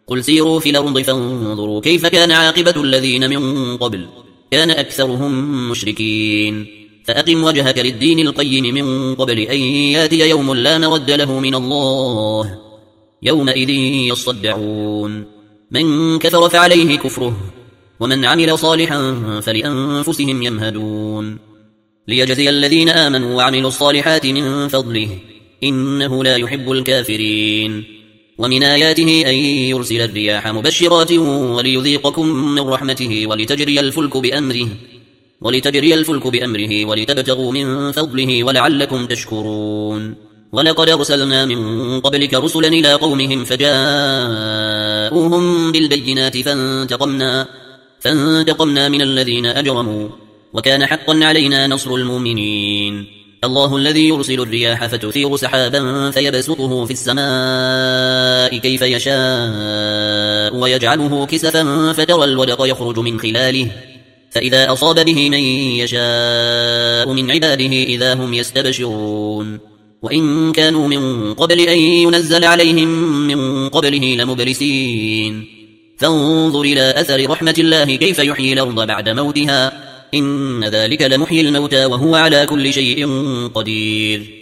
قل سيروا في الأرض فانظروا كيف كان عاقبة الذين من قبل كان أكثرهم مشركين فأقم وجهك للدين القيم من قبل أن ياتي يوم لا مرد له من الله يومئذ يصدعون من كفر فعليه كفره ومن عمل صالحا فلأنفسهم يمهدون ليجزي الذين آمنوا وعملوا الصالحات من فضله إنه لا يحب الكافرين ومن آياته أن يرسل الرياح مبشرات وليذيقكم من رحمته ولتجري الفلك بأمره ولتبتغوا من فضله ولعلكم تشكرون ولقد أرسلنا من قبلك رسلا إلى قومهم فجاءوهم بالبينات فانتقمنا من الذين أجرموا وكان حقا علينا نصر المؤمنين الله الذي يرسل الرياح فتثير سحابا فيبسطه في السماء كيف يشاء ويجعله كسفا فترى الودق يخرج من خلاله فإذا أصاب به من يشاء من عباده إذا هم يستبشرون وإن كانوا من قبل أن ينزل عليهم من قبله لمبلسين فانظر إلى أثر رحمة الله كيف يحيي الأرض بعد موتها إن ذلك لمحيي الموتى وهو على كل شيء قدير